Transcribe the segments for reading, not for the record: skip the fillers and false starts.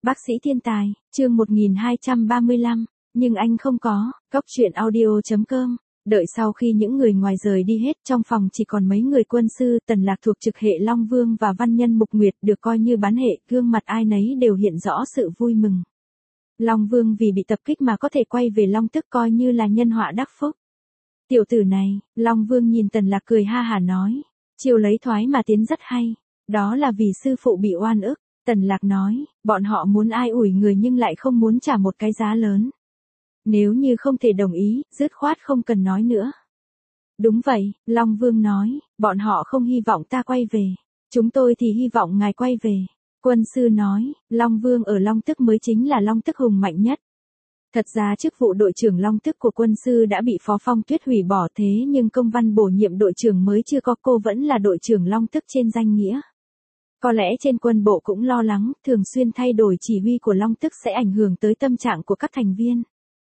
Bác sĩ thiên tài, chương 1235, nhưng anh không có, Cóc truyện audio.com. Đợi sau khi những người ngoài rời đi hết, trong phòng chỉ còn mấy người quân sư, Tần Lạc thuộc trực hệ Long Vương và văn nhân Mục Nguyệt được coi như bán hệ, gương mặt ai nấy đều hiện rõ sự vui mừng. Long Vương vì bị tập kích mà có thể quay về Long Tức coi như là nhân họa đắc phúc. Tiểu tử này, Long Vương nhìn Tần Lạc cười ha hả nói, chiêu lấy thoái mà tiến rất hay, đó là vì sư phụ bị oan ức. Tần Lạc nói, bọn họ muốn ai ủi người nhưng lại không muốn trả một cái giá lớn. Nếu như không thể đồng ý, dứt khoát không cần nói nữa. Đúng vậy, Long Vương nói, bọn họ không hy vọng ta quay về. Chúng tôi thì hy vọng ngài quay về. Quân sư nói, Long Vương ở Long Tức mới chính là Long Tức hùng mạnh nhất. Thật ra chức vụ đội trưởng Long Tức của quân sư đã bị Phó Phong Tuyết hủy bỏ thế nhưng công văn bổ nhiệm đội trưởng mới chưa có, cô vẫn là đội trưởng Long Tức trên danh nghĩa. Có lẽ trên quân bộ cũng lo lắng, thường xuyên thay đổi chỉ huy của Long Tức sẽ ảnh hưởng tới tâm trạng của các thành viên.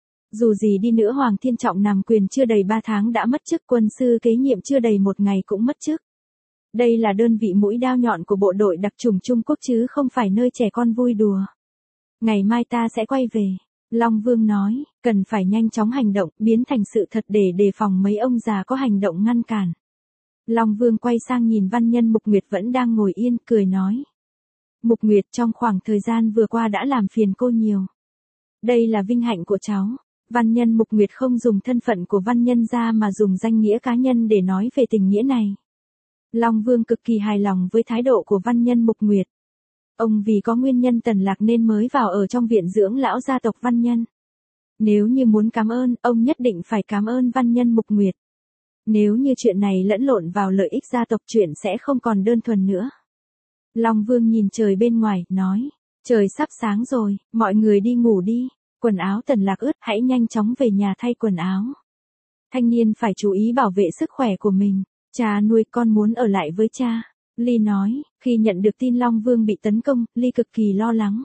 Dù gì đi nữa Hoàng Thiên Trọng nằm quyền chưa đầy 3 tháng đã mất chức, quân sư kế nhiệm chưa đầy 1 ngày cũng mất chức. Đây là đơn vị mũi đao nhọn của bộ đội đặc chủng Trung Quốc chứ không phải nơi trẻ con vui đùa. Ngày mai ta sẽ quay về. Long Vương nói, cần phải nhanh chóng hành động, biến thành sự thật để đề phòng mấy ông già có hành động ngăn cản. Long Vương quay sang nhìn văn nhân Mục Nguyệt vẫn đang ngồi yên, cười nói. Mục Nguyệt, trong khoảng thời gian vừa qua đã làm phiền cô nhiều. Đây là vinh hạnh của cháu. Văn nhân Mục Nguyệt không dùng thân phận của văn nhân ra mà dùng danh nghĩa cá nhân để nói về tình nghĩa này. Long Vương cực kỳ hài lòng với thái độ của văn nhân Mục Nguyệt. Ông vì có nguyên nhân Tần Lạc nên mới vào ở trong viện dưỡng lão gia tộc văn nhân. Nếu như muốn cảm ơn, ông nhất định phải cảm ơn văn nhân Mục Nguyệt. Nếu như chuyện này lẫn lộn vào lợi ích gia tộc chuyện sẽ không còn đơn thuần nữa. Long Vương nhìn trời bên ngoài, nói, trời sắp sáng rồi, mọi người đi ngủ đi. Quần áo Tần Lạc ướt, hãy nhanh chóng về nhà thay quần áo. Thanh niên phải chú ý bảo vệ sức khỏe của mình. Cha nuôi, con muốn ở lại với cha. Ly nói, khi nhận được tin Long Vương bị tấn công, Ly cực kỳ lo lắng.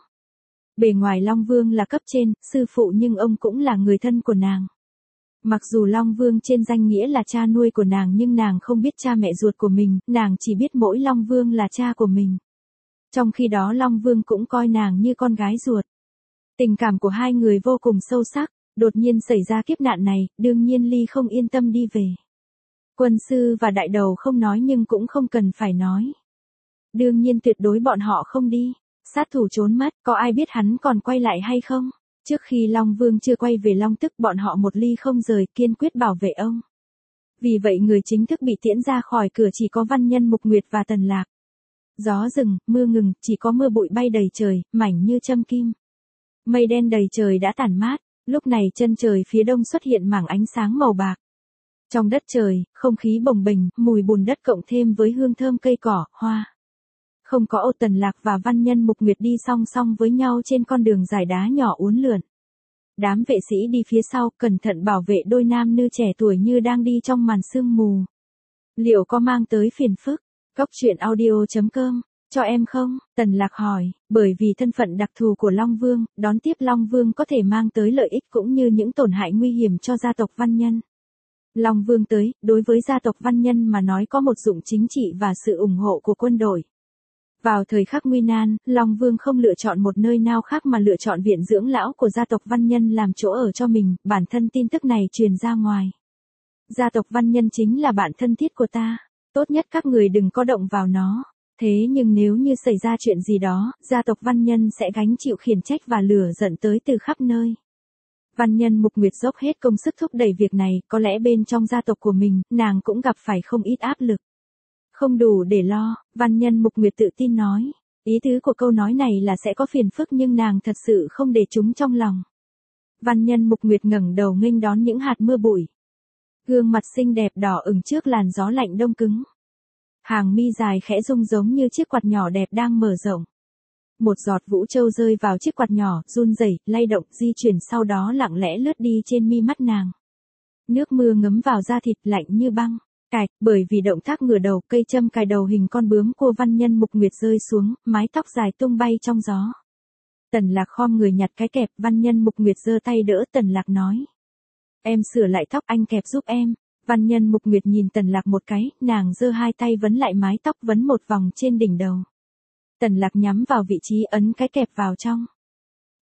Bề ngoài Long Vương là cấp trên, sư phụ nhưng ông cũng là người thân của nàng. Mặc dù Long Vương trên danh nghĩa là cha nuôi của nàng nhưng nàng không biết cha mẹ ruột của mình, nàng chỉ biết mỗi Long Vương là cha của mình. Trong khi đó Long Vương cũng coi nàng như con gái ruột. Tình cảm của hai người vô cùng sâu sắc, đột nhiên xảy ra kiếp nạn này, đương nhiên Ly không yên tâm đi về. Quân sư và đại đầu không nói nhưng cũng không cần phải nói. Đương nhiên tuyệt đối bọn họ không đi. Sát thủ trốn mất, có ai biết hắn còn quay lại hay không? Trước khi Long Vương chưa quay về Long Tức bọn họ một ly không rời, kiên quyết bảo vệ ông. Vì vậy người chính thức bị tiễn ra khỏi cửa chỉ có văn nhân Mục Nguyệt và Tần Lạc. Gió dừng, mưa ngừng, chỉ có mưa bụi bay đầy trời, mảnh như châm kim. Mây đen đầy trời đã tản mát, lúc này chân trời phía đông xuất hiện mảng ánh sáng màu bạc. Trong đất trời, không khí bồng bềnh, mùi bùn đất cộng thêm với hương thơm cây cỏ, hoa. Không có ô, Tần Lạc và văn nhân Mục Nguyệt đi song song với nhau trên con đường dài đá nhỏ uốn lượn. Đám vệ sĩ đi phía sau, cẩn thận bảo vệ đôi nam nữ trẻ tuổi như đang đi trong màn sương mù. Liệu có mang tới phiền phức? Cóc truyện audio.com. Cho em không? Tần Lạc hỏi, bởi vì thân phận đặc thù của Long Vương, đón tiếp Long Vương có thể mang tới lợi ích cũng như những tổn hại nguy hiểm cho gia tộc văn nhân. Long Vương tới, đối với gia tộc văn nhân mà nói có một dụng chính trị và sự ủng hộ của quân đội. Vào thời khắc nguy nan, Long Vương không lựa chọn một nơi nào khác mà lựa chọn viện dưỡng lão của gia tộc văn nhân làm chỗ ở cho mình, bản thân tin tức này truyền ra ngoài. Gia tộc văn nhân chính là bạn thân thiết của ta, tốt nhất các người đừng có động vào nó. Thế nhưng nếu như xảy ra chuyện gì đó, gia tộc văn nhân sẽ gánh chịu khiển trách và lửa giận tới từ khắp nơi. Văn nhân Mục Nguyệt dốc hết công sức thúc đẩy việc này, có lẽ bên trong gia tộc của mình, nàng cũng gặp phải không ít áp lực. Không đủ để lo, văn nhân Mục Nguyệt tự tin nói. Ý tứ của câu nói này là sẽ có phiền phức nhưng nàng thật sự không để chúng trong lòng. Văn nhân Mục Nguyệt ngẩng đầu nghênh đón những hạt mưa bụi. Gương mặt xinh đẹp đỏ ửng trước làn gió lạnh đông cứng. Hàng mi dài khẽ rung giống như chiếc quạt nhỏ đẹp đang mở rộng. Một giọt vũ châu rơi vào chiếc quạt nhỏ, run rẩy, lay động, di chuyển sau đó lặng lẽ lướt đi trên mi mắt nàng. Nước mưa ngấm vào da thịt lạnh như băng. Cạch, bởi vì động tác ngửa đầu, cây châm cài đầu hình con bướm của văn nhân Mục Nguyệt rơi xuống, mái tóc dài tung bay trong gió. Tần Lạc khom người nhặt cái kẹp, văn nhân Mục Nguyệt giơ tay đỡ, Tần Lạc nói. Em sửa lại tóc, anh kẹp giúp em. Văn nhân Mục Nguyệt nhìn Tần Lạc một cái, nàng giơ hai tay vấn lại mái tóc vấn một vòng trên đỉnh đầu. Tần Lạc nhắm vào vị trí ấn cái kẹp vào trong.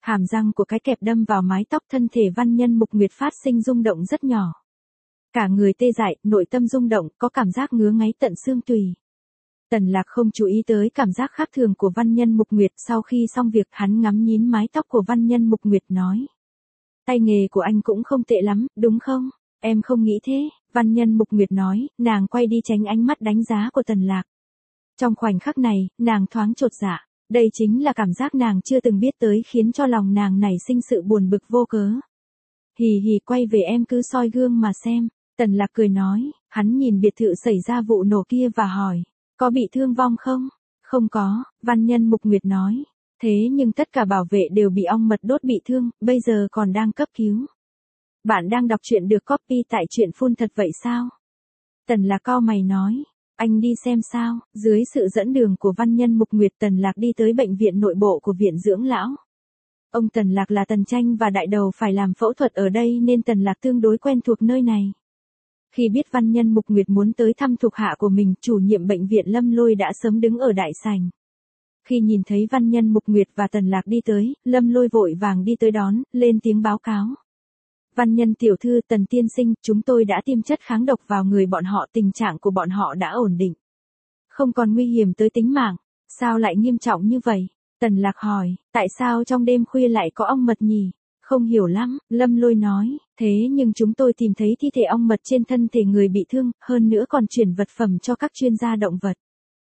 Hàm răng của cái kẹp đâm vào mái tóc, thân thể Văn Nhân Mục Nguyệt phát sinh rung động rất nhỏ. Cả người tê dại, nội tâm rung động, có cảm giác ngứa ngáy tận xương tùy. Tần Lạc không chú ý tới cảm giác khác thường của Văn Nhân Mục Nguyệt, sau khi xong việc hắn ngắm nhín mái tóc của Văn Nhân Mục Nguyệt nói. Tay nghề của anh cũng không tệ lắm, đúng không? Em không nghĩ thế, Văn Nhân Mục Nguyệt nói, nàng quay đi tránh ánh mắt đánh giá của Tần Lạc. Trong khoảnh khắc này, nàng thoáng chột dạ, đây chính là cảm giác nàng chưa từng biết tới khiến cho lòng nàng nảy sinh sự buồn bực vô cớ. Hì hì, quay về em cứ soi gương mà xem, Tần Lạc cười nói, hắn nhìn biệt thự xảy ra vụ nổ kia và hỏi, có bị thương vong không? Không có, Văn Nhân Mục Nguyệt nói, thế nhưng tất cả bảo vệ đều bị ong mật đốt bị thương, bây giờ còn đang cấp cứu. Bạn đang đọc truyện được copy tại truyện phun thật vậy sao? Tần Lạc cau mày nói, anh đi xem sao. Dưới sự dẫn đường của Văn Nhân Mục Nguyệt, Tần Lạc đi tới bệnh viện nội bộ của viện dưỡng lão. Ông Tần Lạc là Tần Tranh và đại đầu phải làm phẫu thuật ở đây nên Tần Lạc tương đối quen thuộc nơi này. Khi biết Văn Nhân Mục Nguyệt muốn tới thăm thuộc hạ của mình, chủ nhiệm bệnh viện Lâm Lôi đã sớm đứng ở đại sảnh. Khi nhìn thấy Văn Nhân Mục Nguyệt và Tần Lạc đi tới, Lâm Lôi vội vàng đi tới đón, lên tiếng báo cáo. Văn Nhân tiểu thư, Tần tiên sinh, chúng tôi đã tiêm chất kháng độc vào người bọn họ, tình trạng của bọn họ đã ổn định. Không còn nguy hiểm tới tính mạng. Sao lại nghiêm trọng như vậy? Tần Lạc hỏi, tại sao trong đêm khuya lại có ong mật nhỉ? Không hiểu lắm, Lâm Lôi nói, thế nhưng chúng tôi tìm thấy thi thể ong mật trên thân thể người bị thương, hơn nữa còn chuyển vật phẩm cho các chuyên gia động vật.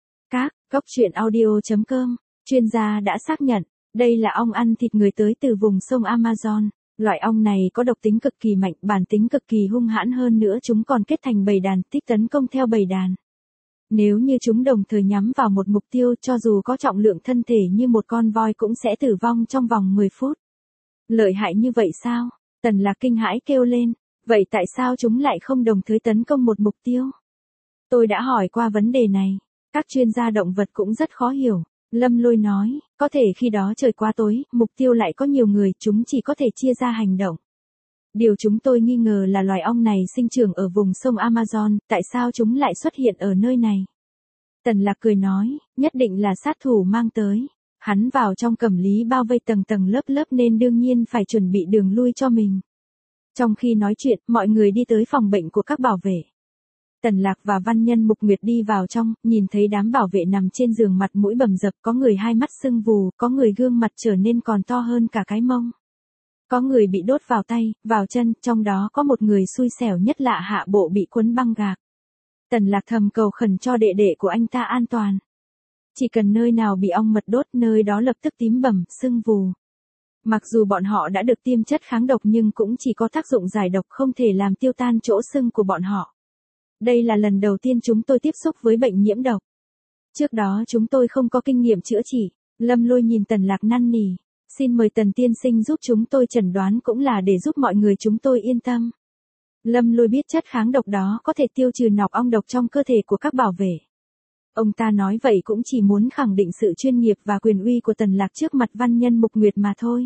Góc truyện audio.com, chuyên gia đã xác nhận, đây là ong ăn thịt người tới từ vùng sông Amazon. Loại ong này có độc tính cực kỳ mạnh, bản tính cực kỳ hung hãn, hơn nữa chúng còn kết thành bầy đàn, thích tấn công theo bầy đàn. Nếu như chúng đồng thời nhắm vào một mục tiêu, cho dù có trọng lượng thân thể như một con voi cũng sẽ tử vong trong vòng 10 phút. Lợi hại như vậy sao? Tần Lạc kinh hãi kêu lên, vậy tại sao chúng lại không đồng thời tấn công một mục tiêu? Tôi đã hỏi qua vấn đề này, các chuyên gia động vật cũng rất khó hiểu. Lâm Lôi nói, có thể khi đó trời quá tối, mục tiêu lại có nhiều người, chúng chỉ có thể chia ra hành động. Điều chúng tôi nghi ngờ là loài ong này sinh trưởng ở vùng sông Amazon, tại sao chúng lại xuất hiện ở nơi này? Tần Lạc cười nói, nhất định là sát thủ mang tới. Hắn vào trong cẩm lý bao vây tầng tầng lớp lớp nên đương nhiên phải chuẩn bị đường lui cho mình. Trong khi nói chuyện, mọi người đi tới phòng bệnh của các bảo vệ. Tần Lạc và Văn Nhân Mục Nguyệt đi vào trong, nhìn thấy đám bảo vệ nằm trên giường mặt mũi bầm dập, có người hai mắt sưng vù, có người gương mặt trở nên còn to hơn cả cái mông. Có người bị đốt vào tay, vào chân, trong đó có một người xui xẻo nhất lạ hạ bộ bị quấn băng gạc. Tần Lạc thầm cầu khẩn cho đệ đệ của anh ta an toàn. Chỉ cần nơi nào bị ong mật đốt, nơi đó lập tức tím bầm, sưng vù. Mặc dù bọn họ đã được tiêm chất kháng độc nhưng cũng chỉ có tác dụng giải độc, không thể làm tiêu tan chỗ sưng của bọn họ. Đây là lần đầu tiên chúng tôi tiếp xúc với bệnh nhiễm độc. Trước đó chúng tôi không có kinh nghiệm chữa trị. Lâm Lôi nhìn Tần Lạc năn nỉ, xin mời Tần tiên sinh giúp chúng tôi chẩn đoán, cũng là để giúp mọi người chúng tôi yên tâm. Lâm Lôi biết chất kháng độc đó có thể tiêu trừ nọc ong độc trong cơ thể của các bảo vệ. Ông ta nói vậy cũng chỉ muốn khẳng định sự chuyên nghiệp và quyền uy của Tần Lạc trước mặt Văn Nhân Mục Nguyệt mà thôi.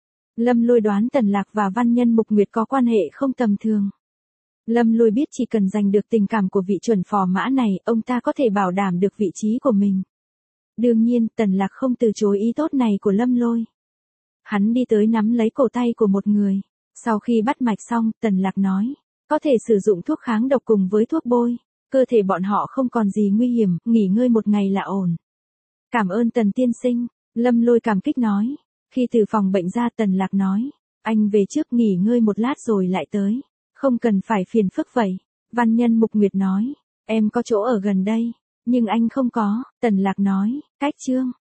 Lâm Lôi đoán Tần Lạc và Văn Nhân Mục Nguyệt có quan hệ không tầm thường. Lâm Lôi biết chỉ cần giành được tình cảm của vị chuẩn phò mã này, ông ta có thể bảo đảm được vị trí của mình. Đương nhiên, Tần Lạc không từ chối ý tốt này của Lâm Lôi. Hắn đi tới nắm lấy cổ tay của một người. Sau khi bắt mạch xong, Tần Lạc nói, có thể sử dụng thuốc kháng độc cùng với thuốc bôi. Cơ thể bọn họ không còn gì nguy hiểm, nghỉ ngơi một ngày là ổn. Cảm ơn Tần tiên sinh, Lâm Lôi cảm kích nói. Khi từ phòng bệnh ra, Tần Lạc nói, anh về trước nghỉ ngơi một lát rồi lại tới. Không cần phải phiền phức vậy. Văn Nhân Mục Nguyệt nói, em có chỗ ở gần đây, nhưng anh không có. Tần Lạc nói, cách Trương,